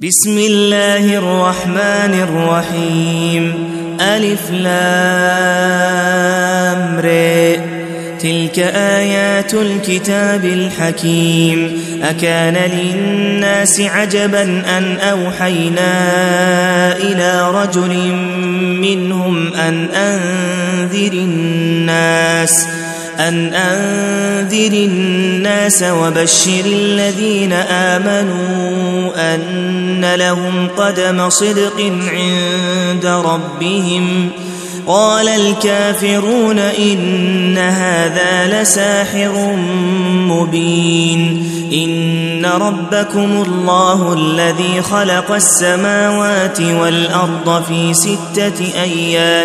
بسم الله الرحمن الرحيم ألف لام ر تلك آيات الكتاب الحكيم أكان للناس عجبا أن أوحينا إلى رجل منهم أن أنذر الناس وبشر الذين آمنوا أن لهم قدم صدق عند ربهم قال الكافرون إن هذا لساحر مبين إن ربكم الله الذي خلق السماوات والأرض في 6 أيام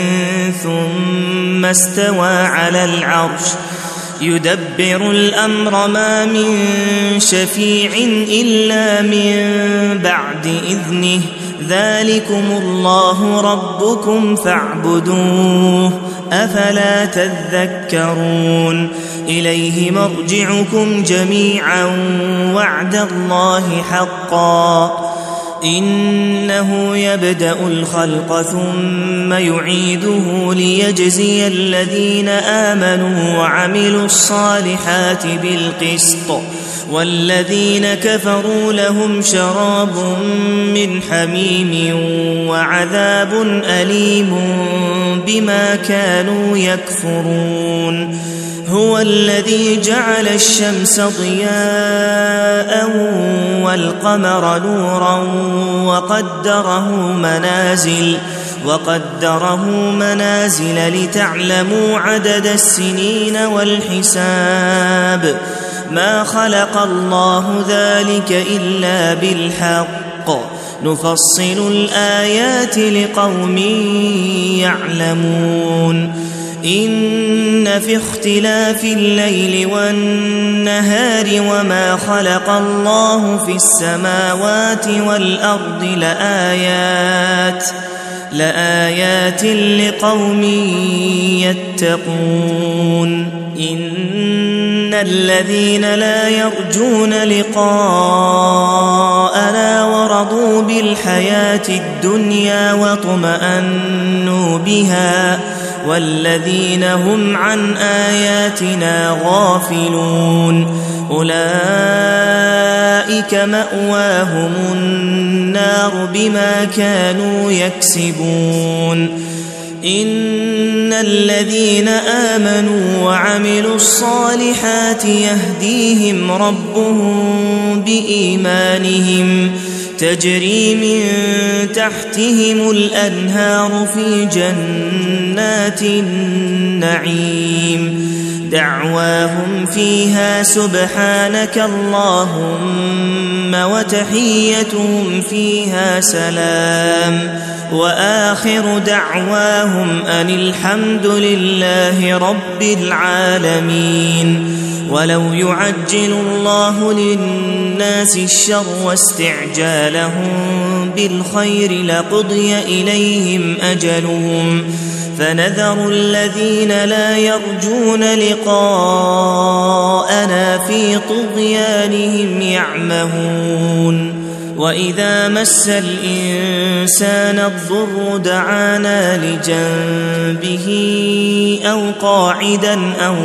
ثم استوى على العرش يدبر الأمر ما من شفيع إلا من بعد إذنه ذلكم الله ربكم فاعبدوه أفلا تذكرون إليه مرجعكم جميعا وعد الله حقا إنه يبدأ الخلق ثم يعيده ليجزي الذين آمنوا وعملوا الصالحات بالقسط والذين كفروا لهم شراب من حميم وعذاب أليم بما كانوا يكفرون هو الذي جعل الشمس ضياء والقمر نورا وقدره منازل لتعلموا عدد السنين والحساب ما خلق الله ذلك إلا بالحق نفصل الآيات لقوم يعلمون إن في اختلاف الليل والنهار وما خلق الله في السماوات والأرض لآيات لقوم يتقون إن الذين لا يرجون لقاءنا ورضوا بالحياة الدنيا واطمأنوا بها والذين هم عن آياتنا غافلون أولئك مأواهم النار بما كانوا يكسبون إن الذين آمنوا وعملوا الصالحات يهديهم ربهم بإيمانهم تجري من تحتهم الأنهار في جنات النعيم دعواهم فيها سبحانك اللهم وتحيتهم فيها سلام وآخر دعواهم أن الحمد لله رب العالمين ولو يعجل الله للناس الشر واستعجالهم بالخير لقضي إليهم أجلهم فنذر الذين لا يرجون لقاءنا في طغيانهم يعمهون وإذا مس الإنسان الضر دعانا لجنبه أو قاعدا أو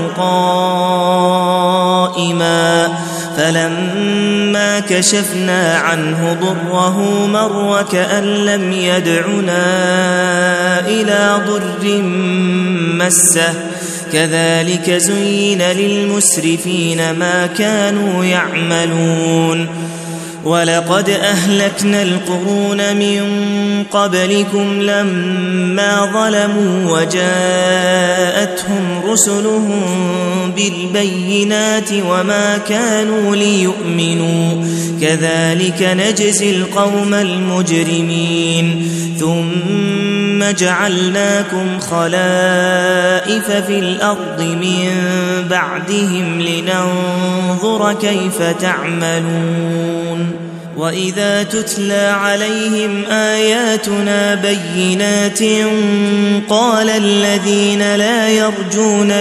قائما فلما كشفنا عنه ضره مر كأن لم يدعنا إلى ضر مسه كذلك زين للمسرفين ما كانوا يعملون ولقد أهلكنا القرون من قبلكم لما ظلموا وجاءتهم رسلهم بالبينات وما كانوا ليؤمنوا كذلك نجزي القوم المجرمين ثم جعلناكم خلائف في الأرض من بعدهم لننظر كيف تعملون وإذا تتلى عليهم آياتنا بينات قال الذين لا يرجون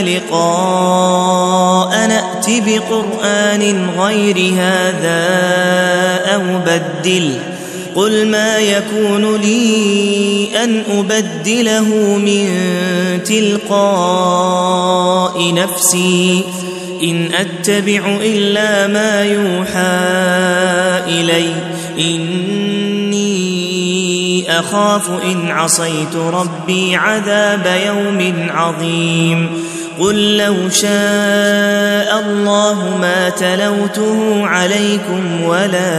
لقاء نأت بقرآن غير هذا أو بدله قل ما يكون لي أن أبدله من تلقاء نفسي إن أتبع إلا ما يوحى إلي إني أخاف إن عصيت ربي عذاب يوم عظيم قل لو شاء الله ما تلوته عليكم ولا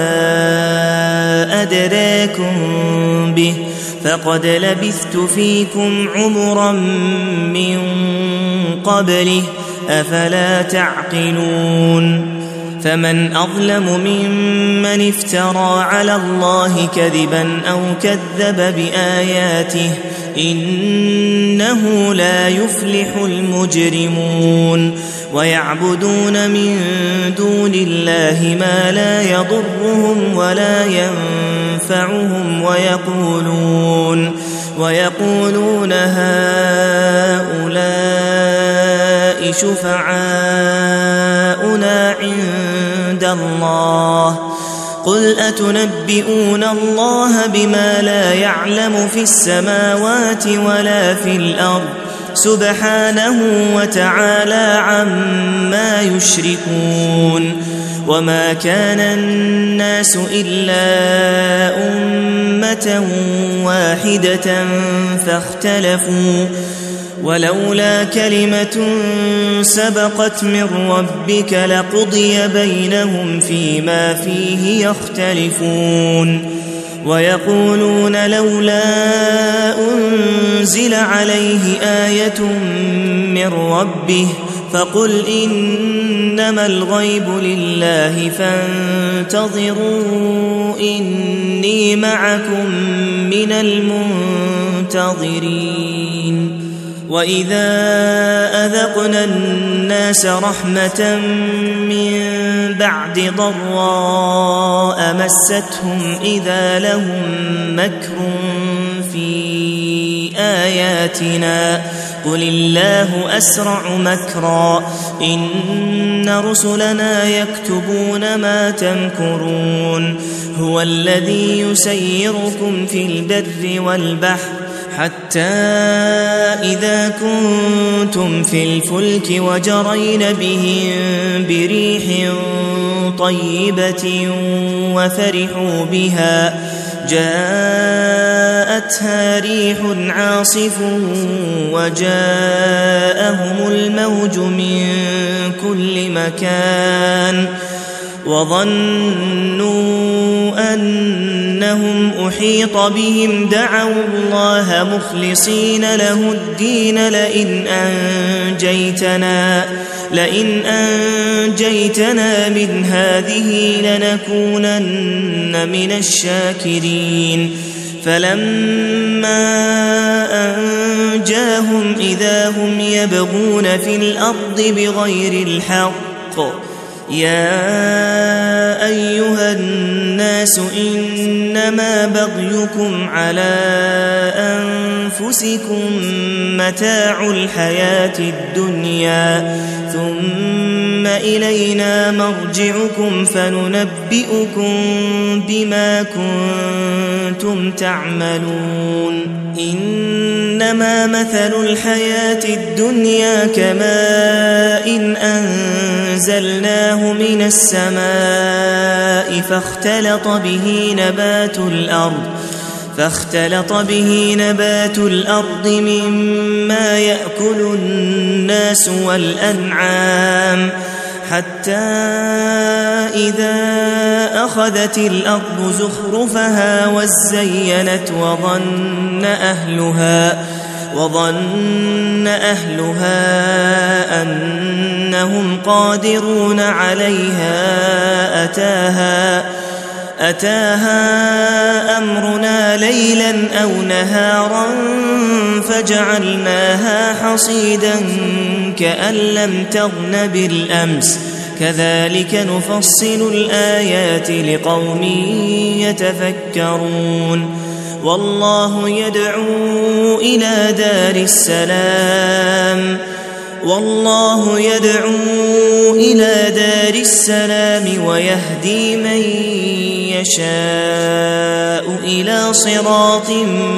أدراكم به فقد لبثت فيكم عمرا من قبله أفلا تعقلون فمن أظلم ممن افترى على الله كذبا أو كذب بآياته إنه لا يفلح المجرمون ويعبدون من دون الله ما لا يضرهم ولا ينفعهم ويقولون هؤلاء شفعاؤنا عند الله قل أتنبئون الله بما لا يعلم في السماوات ولا في الأرض سبحانه وتعالى عما يشركون وما كان الناس إلا أمة واحدة فاختلفوا ولولا كلمة سبقت من ربك لقضي بينهم فيما فيه يختلفون ويقولون لولا أنزل عليه آية من ربه فقل إنما الغيب لله فانتظروا إني معكم من المنتظرين وإذا أذقنا الناس رحمة من بعد ضراء مستهم إذا لهم مكر في آياتنا قل الله أسرع مكرا إن رسلنا يكتبون ما تمكرون هو الذي يسيركم في البر والبحر حتى إذا كنتم في الفلك وجرين بهم بريح طيبة وفرحوا بها جاءتها ريح عاصف وجاءهم الموج من كل مكان وظنوا أنهم أحيط بهم دعوا الله مخلصين له الدين لئن أنجيتنا من هذه لنكونن من الشاكرين فلما أنجاهم إذا هم يبغون في الأرض بغير الحق يا أيها الناس إنما بغيكم على أنفسكم متاع الحياة الدنيا ثم إلينا مرجعكم فننبئكم بما كنتم تعملون إنما مثل الحياة الدنيا كماء أنزلناه من السماء فاختلط به نبات الأرض مما يأكل الناس والأنعام حتى إذا أخذت الأرض زخرفها وزينت وظن أهلها أنهم قادرون عليها أتاها أمرنا ليلا أو نهارا فجعلناها حصيدا كأن لم تغن بالأمس كذلك نفصل الآيات لقوم يتفكرون والله يدعو إلى دار السلام ويهدي من يشاء إلى صراط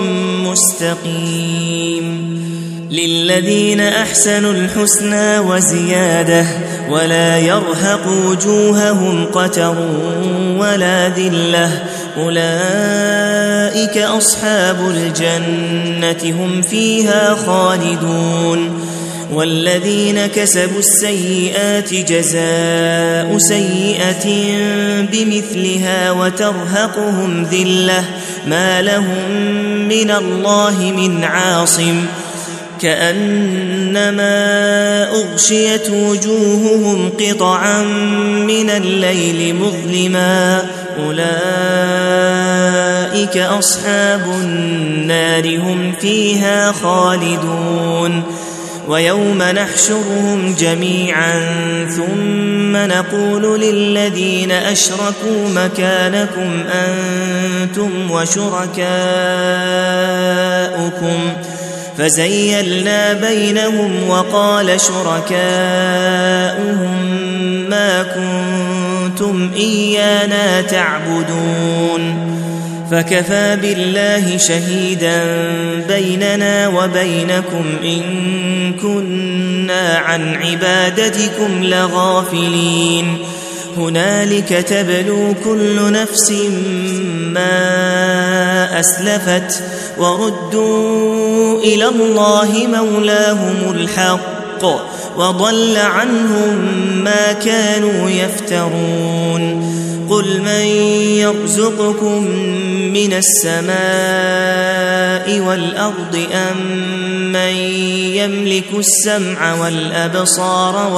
مستقيم للذين أحسنوا الحسنى وزيادة ولا يرهق وجوههم قتر ولا ذلة أولئك أصحاب الجنة هم فيها خالدون والذين كسبوا السيئات جزاء سيئة بمثلها وترهقهم ذلة ما لهم من الله من عاصم كأنما أغشيت وجوههم قطعا من الليل مظلما أولئك أصحاب النار هم فيها خالدون ويوم نحشرهم جميعا ثم نقول للذين أشركوا مكانكم أنتم وشركاؤكم فزيلنا بينهم وقال شركاؤهم ما كنتم إيانا تعبدون فكفى بالله شهيدا بيننا وبينكم إن كنا عن عبادتكم لغافلين هنالك تبلو كل نفس ما أسلفت وردوا إلى الله مولاهم الحق وضل عنهم ما كانوا يفترون قل من يرزقكم من السماء والأرض أم من يملك السمع والأبصار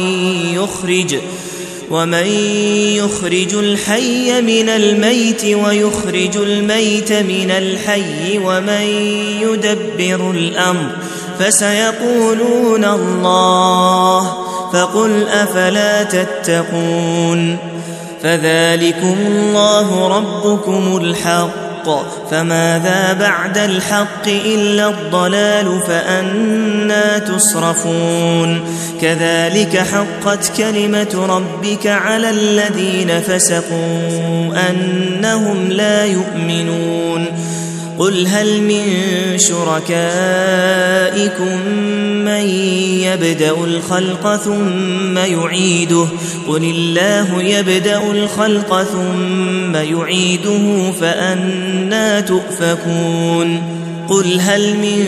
ومن يخرج الحي من الميت ويخرج الميت من الحي ومن يدبر الأمر فسيقولون الله فقل أفلا تتقون فذلكم الله ربكم الحق فماذا بعد الحق إلا الضلال فأنى تصرفون كذلك حقت كلمة ربك على الذين فسقوا أنهم لا يؤمنون قل هل من شركائكم من يبدأ الخلق ثم يعيده قل الله يبدأ الخلق ثم يعيده فأنى تؤفكون قل هل من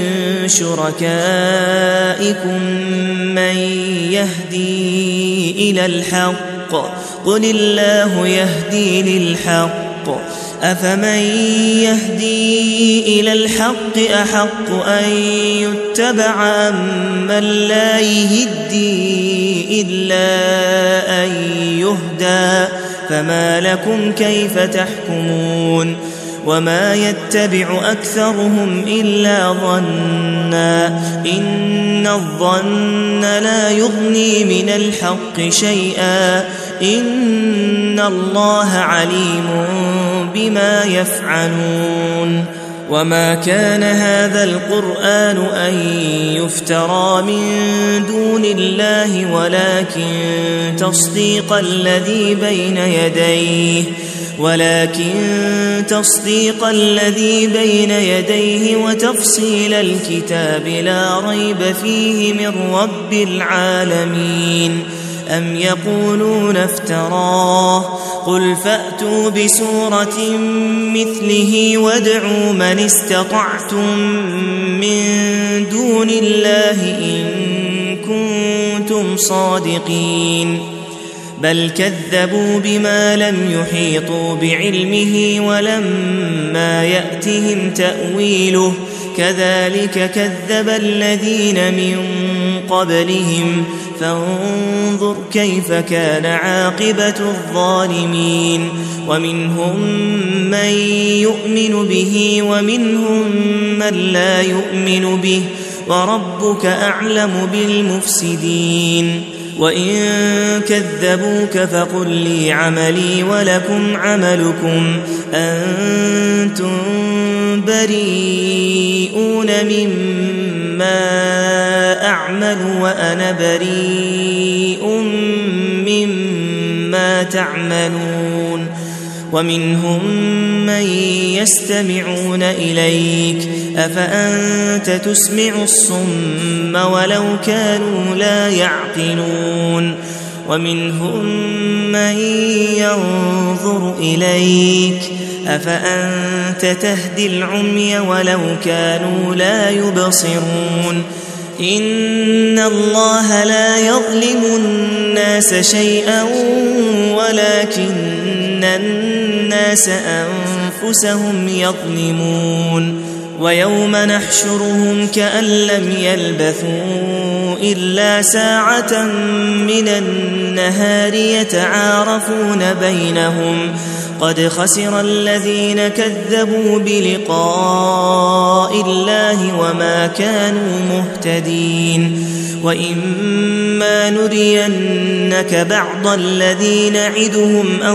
شركائكم من يهدي إلى الحق قل الله يهدي للحق أفمن يهدي إلى الحق أحق أن يتبع أم من لا يهدي إلا أن يهدى فما لكم كيف تحكمون وما يتبع أكثرهم إلا ظنا إن الظن لا يغني من الحق شيئا إن الله عليم بما يفعلون وما كان هذا القرآن أن يفترى من دون الله ولكن تصديق الذي بين يديه وتفصيل الكتاب لا ريب فيه من رب العالمين أم يقولون افتراه قل فأتوا بسورة مثله وادعوا من استطعتم من دون الله إن كنتم صادقين بل كذبوا بما لم يحيطوا بعلمه ولما يأتهم تأويله كذلك كذب الذين من قبلهم فانظر كيف كان عاقبة الظالمين ومنهم من يؤمن به ومنهم من لا يؤمن به وربك أعلم بالمفسدين وإن كذبوك فقل لي عملي ولكم عملكم أنتم بريئون مما أعمل وأنا بريء مما تعملون ومنهم من يستمعون إليك أفأنت تسمع الصم ولو كانوا لا يعقلون ومنهم من ينظر إليك أفأنت تهدي العمي ولو كانوا لا يبصرون إن الله لا يظلم الناس شيئا ولكن الناس أنفسهم يظلمون ويوم نحشرهم كأن لم يلبثوا إلا ساعة من النهار يتعارفون بينهم قد خسر الذين كذبوا بلقاء الله وما كانوا مهتدين وإما نرينك بعض الذي نعدهم أو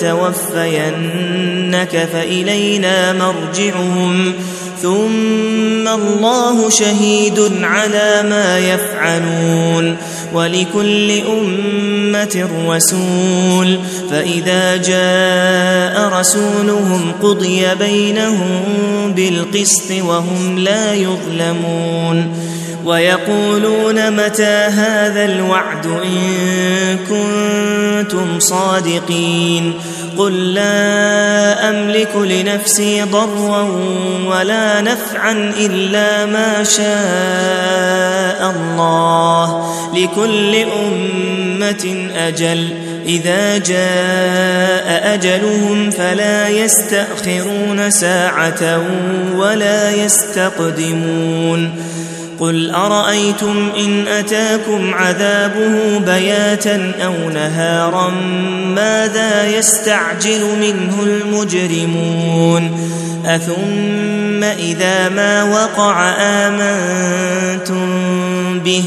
نتوفينك فإلينا مرجعهم ثم الله شهيد على ما يفعلون ولكل أمة رسول فإذا جاء رسولهم قضي بينهم بالقسط وهم لا يظلمون ويقولون متى هذا الوعد إن كنتم صادقين قل لا أملك لنفسي ضرا ولا نفعا إلا ما شاء الله لكل أمة أجل إذا جاء أجلهم فلا يستأخرون ساعة ولا يستقدمون قل أرأيتم إن أتاكم عذابه بياتا أو نهارا ماذا يستعجل منه المجرمون أثم إذا ما وقع آمنتم به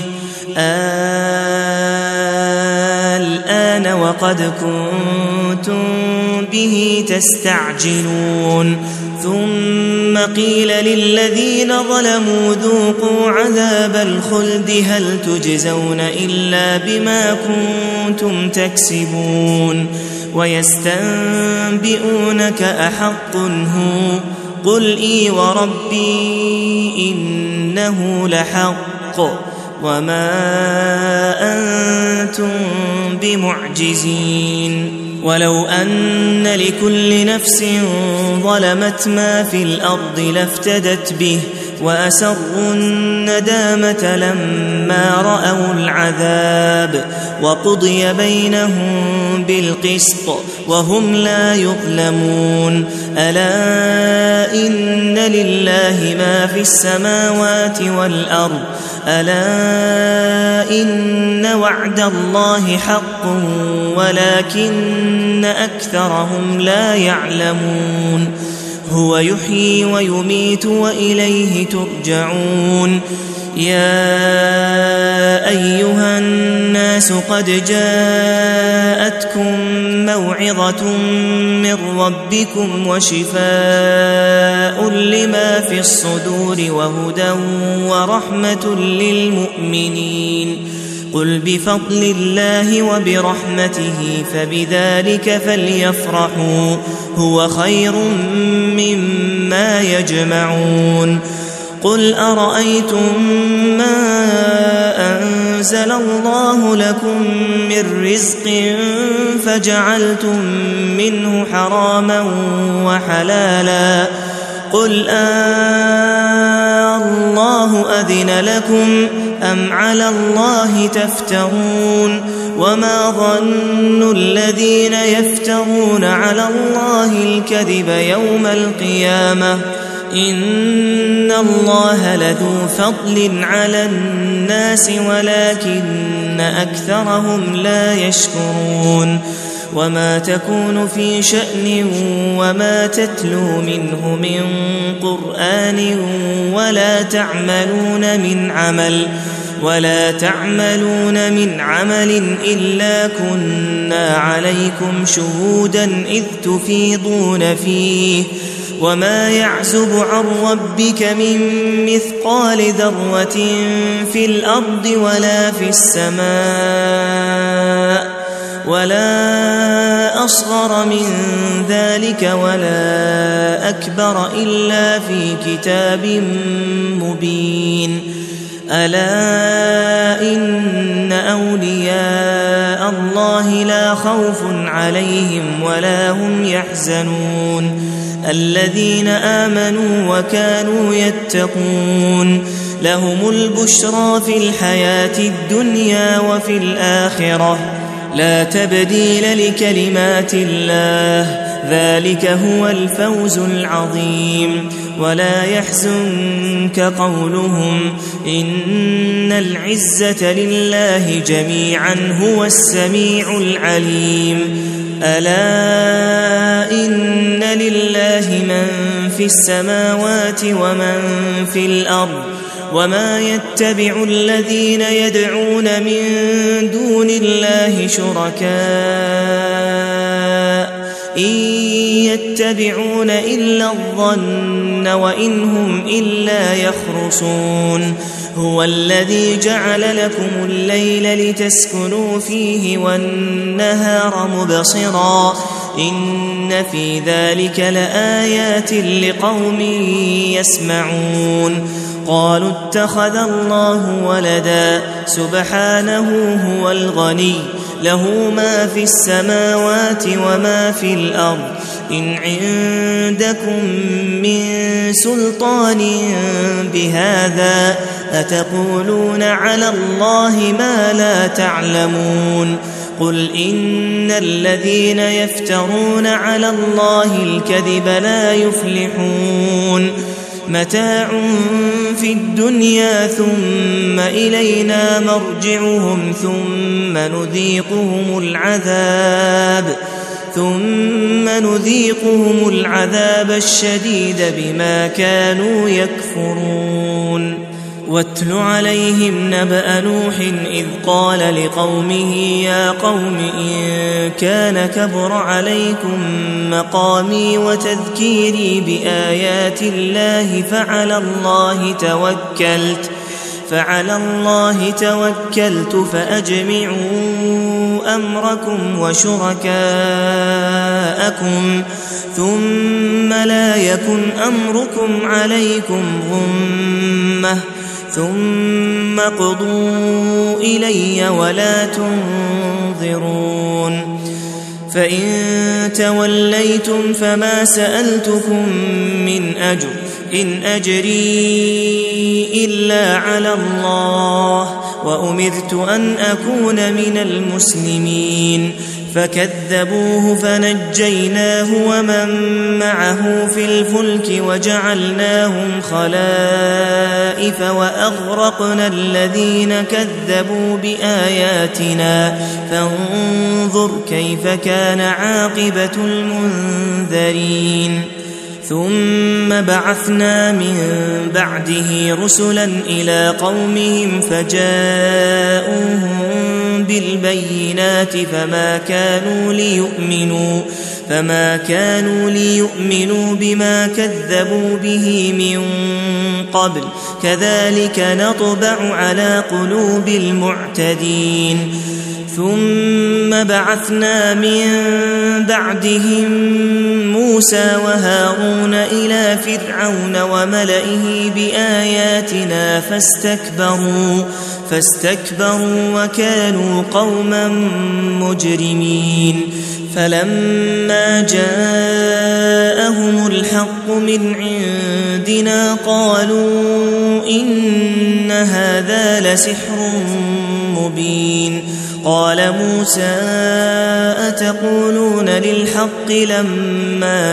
الآن وقد كنتم به تستعجلون ثم قيل للذين ظلموا ذوقوا عذاب الخلد هل تجزون إلا بما كنتم تكسبون ويستنبئونك أحق هو قل إي وربي إنه لحق وما أنتم بمعجزين ولو أن لكل نفس ظلمت ما في الأرض لافتدت به وأسروا الندامة لما رأوا العذاب وقضي بينهم بالقسط وهم لا يظلمون ألا إن لله ما في السماوات والأرض ألا إن وعد الله حق ولكن أكثرهم لا يعلمون هو يحيي ويميت وإليه ترجعون يا أيها الناس قد جاءتكم موعظة من ربكم وشفاء لما في الصدور وهدى ورحمة للمؤمنين قل بفضل الله وبرحمته فبذلك فليفرحوا هو خير مما يجمعون قل أرأيتم ما أنزل الله لكم من رزق فجعلتم منه حراما وحلالا قل الله أذن لكم أم على الله تفترون وما ظن الذين يفترون على الله الكذب يوم القيامة إن الله لذو فضل على الناس ولكن أكثرهم لا يشكرون وما تكون في شأن وما تتلو منه من قرآن ولا تعملون من عمل إلا كنا عليكم شهودا إذ تفيضون فيه وما يعزب عن ربك من مثقال ذرة في الأرض ولا في السماء ولا أصغر من ذلك ولا أكبر إلا في كتاب مبين. ألا إن أولياء الله لا خوف عليهم ولا هم يحزنون الذين آمنوا وكانوا يتقون لهم البشرى في الحياة الدنيا وفي الآخرة لا تبديل لكلمات الله ذلك هو الفوز العظيم. ولا يحزنك قولهم إن العزة لله جميعا هو السميع العليم. ألا إن لله من في السماوات ومن في الأرض وما يتبع الذين يدعون من دون الله شركاء إن يتبعون إلا الظن وإن هم إلا يخرصون. هو الذي جعل لكم الليل لتسكنوا فيه والنهار مبصرا إن في ذلك لآيات لقوم يسمعون. قالوا اتخذ الله ولدا سبحانه هو الغني له ما في السماوات وما في الأرض إن عندكم من سلطان بهذا أتقولون على الله ما لا تعلمون. قل إن الذين يفترون على الله الكذب لا يفلحون. متاع في الدنيا ثم إلينا مرجعهم ثم نذيقهم العذاب الشديد بما كانوا يكفرون. واتل عليهم نبأ نوح إذ قال لقومه يا قوم إن كان كبر عليكم مقامي وتذكيري بآيات الله فعلى الله توكلت فأجمعوا أمركم وشركاءكم ثم لا يكن أمركم عليكم غمة ثم قضوا إلي ولا تنظرون. فإن توليتم فما سألتكم من أجر إن أجري إلا على الله وأمرت أن أكون من المسلمين. فكذبوه فنجيناه ومن معه في الفلك وجعلناهم خلائف وأغرقنا الذين كذبوا بآياتنا فانظر كيف كان عاقبة المنذرين. ثم بعثنا من بعده رسلا إلى قومهم فجاءوهم بالبينات فما كانوا ليؤمنوا بما كذبوا به من قبل كذلك نطبع على قلوب المعتدين. ثم بعثنا من بعدهم موسى وهارون إلى فرعون وملئه بآياتنا فاستكبروا وكانوا قوما مجرمين. فلما جاءهم الحق من عندنا قالوا إن هذا لسحر مبين. قال موسى أتقولون للحق لما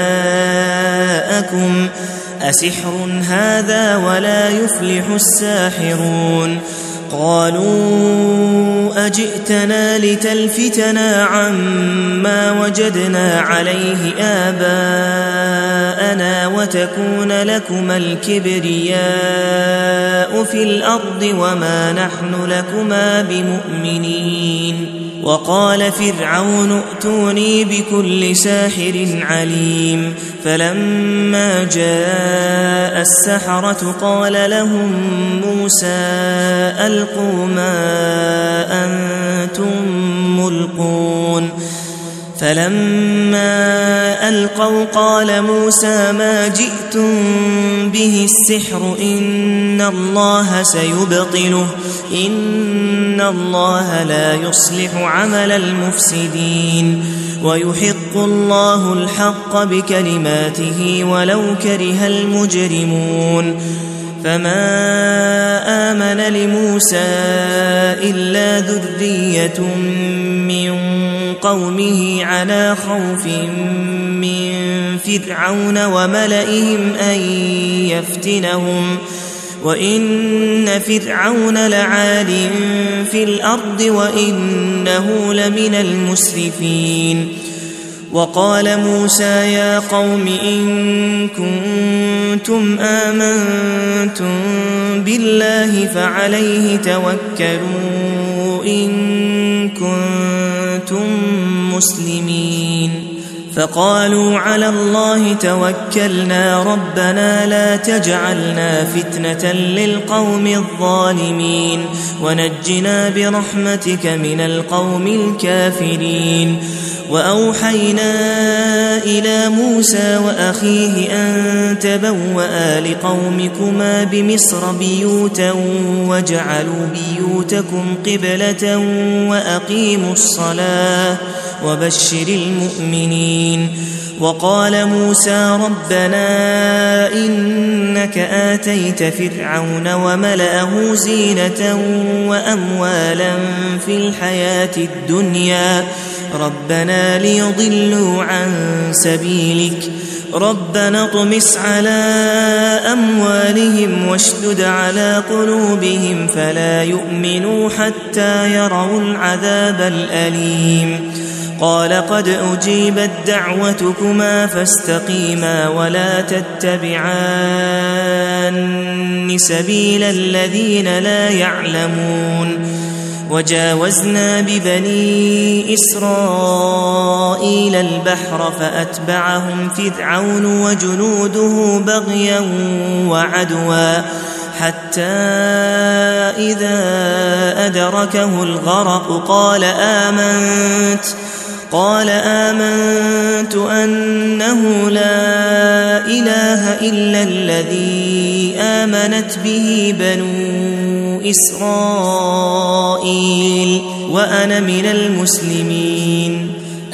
جاءكم أسحر هذا ولا يفلح الساحرون. قالوا أجئتنا لتلفتنا عما وجدنا عليه آباءنا وتكون لكما الكبرياء في الأرض وما نحن لكما بمؤمنين. وقال فرعون ائتوني بكل ساحر عليم فلما جاء السحرة قال لهم موسى ألقوا ما أنتم ملقون فلما ألقوا قال موسى ما جئتم به السحر إن الله سيبطله إن الله لا يصلح عمل المفسدين ويحق الله الحق بكلماته ولو كره المجرمون فما آمن لموسى إلا ذرية من قومه على خوف من فرعون وملئهم أن يفتنهم وإن فرعون لعال في الأرض وإنه لمن المسرفين وقال موسى يا قوم إن كنتم آمنتم بالله فعليه توكلوا إن كنتم مسلمين فقالوا على الله توكلنا ربنا لا تجعلنا فتنة للقوم الظالمين ونجنا برحمتك من القوم الكافرين وأوحينا إلى موسى وأخيه أن تبوأ لقومكما بمصر بيوتا واجعلوا بيوتكم قبلة وأقيموا الصلاة وبشر المؤمنين وقال موسى ربنا إنك آتيت فرعون وملأه زينة وأموالا في الحياة الدنيا ربنا ليضلوا عن سبيلك ربنا اطمس على أموالهم واشدد على قلوبهم فلا يؤمنوا حتى يروا العذاب الأليم قال قد أجيبت دعوتكما فاستقيما ولا تتبعان سبيل الذين لا يعلمون وجاوزنا ببني إسرائيل البحر فأتبعهم فرعون وجنوده بغيا وعدوا حتى إذا أدركه الغرق قال آمنت أنه لا إله إلا الذي آمنت به بنو إسرائيل وأنا من المسلمين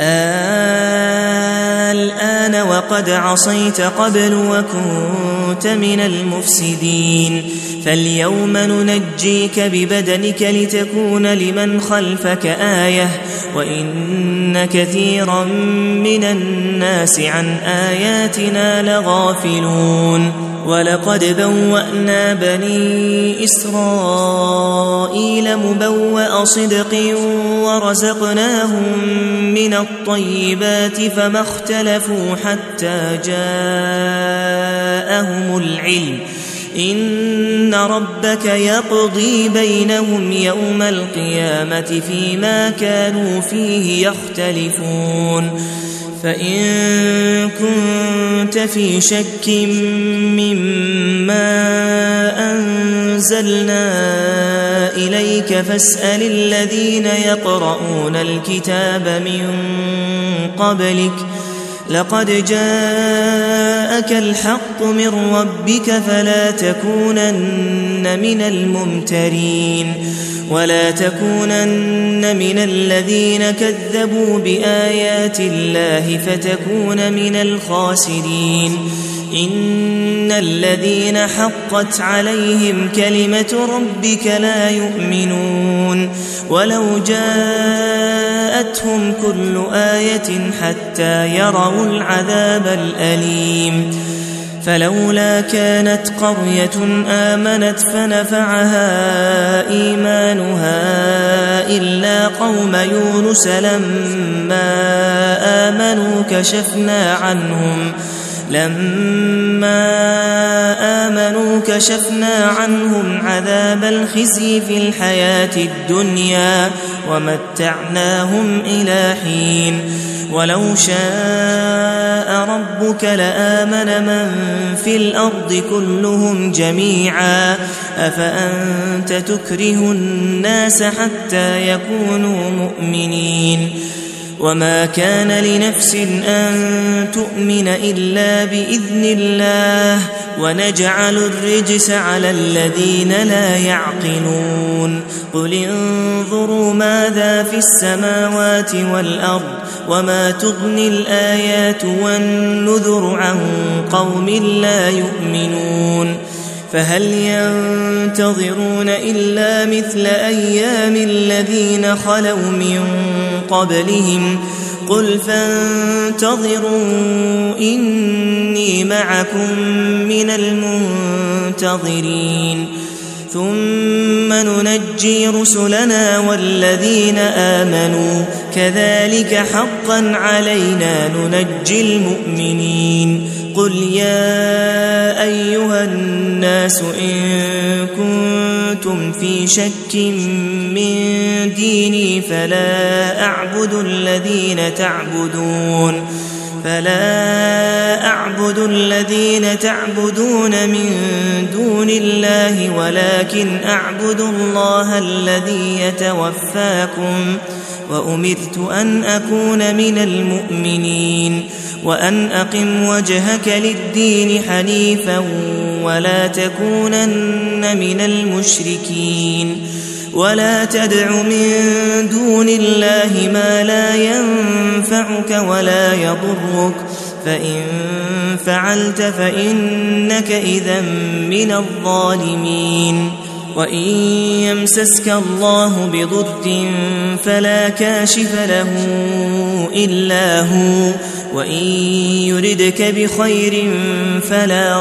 الآن وقد عصيت قبل وكنت من المفسدين فاليوم ننجيك ببدنك لتكون لمن خلفك آية وإن كثيرا من الناس عن آياتنا لغافلون ولقد بوأنا بني إسرائيل مبوأ صدق ورزقناهم من الطيبات فما اختلفوا حتى جاءهم العلم إن ربك يقضي بينهم يوم القيامة فيما كانوا فيه يختلفون فإن كنت في شك مما أنزلنا إليك فاسأل الذين يقرؤون الكتاب من قبلك لقد جاءك الحق من ربك فلا تكونن من الممترين ولا تكونن من الذين كذبوا بآيات الله فتكون من الخاسرين إن الذين حقت عليهم كلمة ربك لا يؤمنون ولو جاءتهم كل آية حتى يروا العذاب الأليم فلولا كانت قرية آمنت فنفعها إيمانها إلا قوم يونس لما آمنوا لما آمنوا كشفنا عنهم عذاب الخزي في الحياة الدنيا ومتعناهم إلى حين ولو شاء ربك لآمن من في الأرض كلهم جميعا أفأنت تكره الناس حتى يكونوا مؤمنين وما كان لنفس أن تؤمن إلا بإذن الله ونجعل الرجس على الذين لا يعقلون قل انظروا ماذا في السماوات والأرض وما تغني الآيات والنذر عن قوم لا يؤمنون فهل ينتظرون إلا مثل أيام الذين خلوا من قبلهم قل فانتظروا إني معكم من المنتظرين ثم ننجي رسلنا والذين آمنوا كذلك حقا علينا ننجي المؤمنين قل يا أيها الناس إن كنتم في شك من ديني فلا أعبد الذين تعبدون من دون الله ولكن أعبد الله الذي يتوفاكم وأمرت أن أكون من المؤمنين وأن أقم وجهك للدين حنيفا ولا تكونن من المشركين ولا تدع من دون الله ما لا ينفعك ولا يضرك فإن فعلت فإنك إذا من الظالمين وإن يمسسك الله بضر فلا كاشف له إلا هو وإن يردك بخير فلا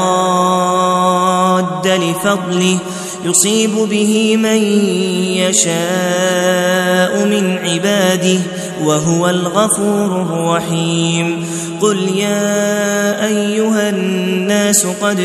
راد لفضله يصيب به من يشاء من عباده وهو الغفور الرحيم قل يا أيها الناس قد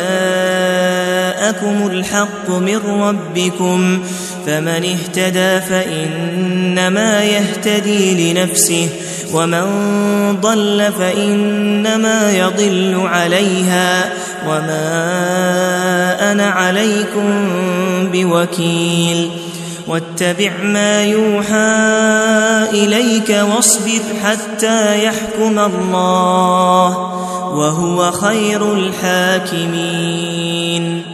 جاءكم الحق من ربكم فمن اهتدى فإنما يهتدي لنفسه ومن ضل فإنما يضل عليها وما أنا عليكم بوكيل واتبع ما يوحى إليك واصبر حتى يحكم الله وهو خير الحاكمين